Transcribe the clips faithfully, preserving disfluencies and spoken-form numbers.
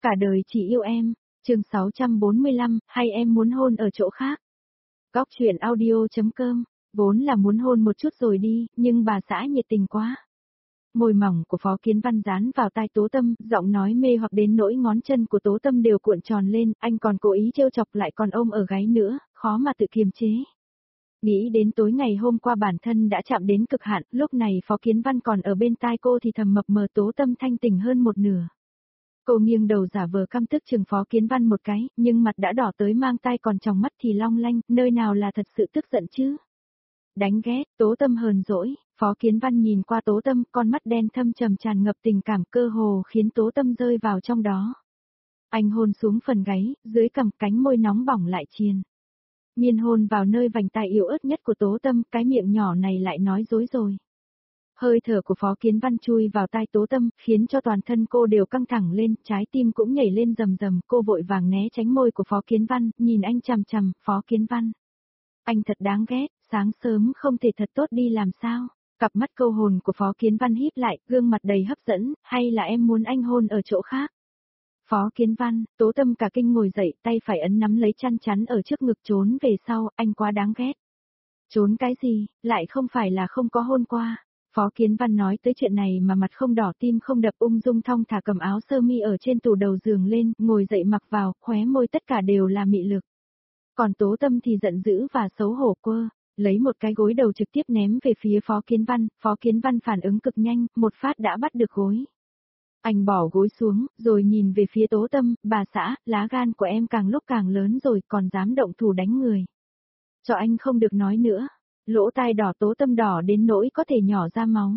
cả đời chỉ yêu em. Chương sáu trăm bốn mươi lăm, hay em muốn hôn ở chỗ khác. Góc truyện audio chấm com, vốn là muốn hôn một chút rồi đi, nhưng bà xã nhiệt tình quá. Môi mỏng của Phó Kiến Văn dán vào tai Tố Tâm, giọng nói mê hoặc đến nỗi ngón chân của Tố Tâm đều cuộn tròn lên, anh còn cố ý trêu chọc lại còn ôm ở gáy nữa, khó mà tự kiềm chế. Nghĩ đến tối ngày hôm qua bản thân đã chạm đến cực hạn, lúc này Phó Kiến Văn còn ở bên tai cô thì thầm mập mờ Tố Tâm thanh tỉnh hơn một nửa. Cô nghiêng đầu giả vờ căm tức chừng Phó Kiến Văn một cái, nhưng mặt đã đỏ tới mang tai còn trong mắt thì long lanh, nơi nào là thật sự tức giận chứ. Đánh ghét, Tố Tâm hờn dỗi, Phó Kiến Văn nhìn qua Tố Tâm, con mắt đen thâm trầm tràn ngập tình cảm cơ hồ khiến Tố Tâm rơi vào trong đó. Anh hôn xuống phần gáy, dưới cằm cánh môi nóng bỏng lại chiên. Miên hôn vào nơi vành tai yếu ớt nhất của Tố Tâm, cái miệng nhỏ này lại nói dối rồi. Hơi thở của Phó Kiến Văn chui vào tai Tố Tâm, khiến cho toàn thân cô đều căng thẳng lên, trái tim cũng nhảy lên rầm rầm, cô vội vàng né tránh môi của Phó Kiến Văn, nhìn anh chằm chằm, Phó Kiến Văn. Anh thật đáng ghét, sáng sớm không thể thật tốt đi làm sao? Cặp mắt câu hồn của Phó Kiến Văn híp lại, gương mặt đầy hấp dẫn, hay là em muốn anh hôn ở chỗ khác? Phó Kiến Văn, Tố Tâm cả kinh ngồi dậy, tay phải ấn nắm lấy chăn chắn ở trước ngực trốn về sau, anh quá đáng ghét. Trốn cái gì, lại không phải là không có hôn qua. Phó Kiến Văn nói tới chuyện này mà mặt không đỏ tim không đập, ung dung thong thả cầm áo sơ mi ở trên tủ đầu giường lên, ngồi dậy mặc vào, khóe môi tất cả đều là mị lực. Còn Tố Tâm thì giận dữ và xấu hổ quơ, lấy một cái gối đầu trực tiếp ném về phía Phó Kiến Văn, Phó Kiến Văn phản ứng cực nhanh, một phát đã bắt được gối. Anh bỏ gối xuống, rồi nhìn về phía Tố Tâm, bà xã, lá gan của em càng lúc càng lớn rồi, còn dám động thủ đánh người. Cho anh không được nói nữa. Lỗ tai đỏ Tố Tâm đỏ đến nỗi có thể nhỏ ra máu.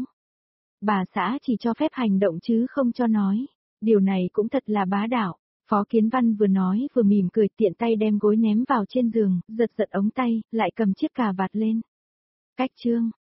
Bà xã chỉ cho phép hành động chứ không cho nói. Điều này cũng thật là bá đạo. Phó Kiến Văn vừa nói vừa mỉm cười, tiện tay đem gối ném vào trên giường, giật giật ống tay, lại cầm chiếc cà vạt lên. Cách chương,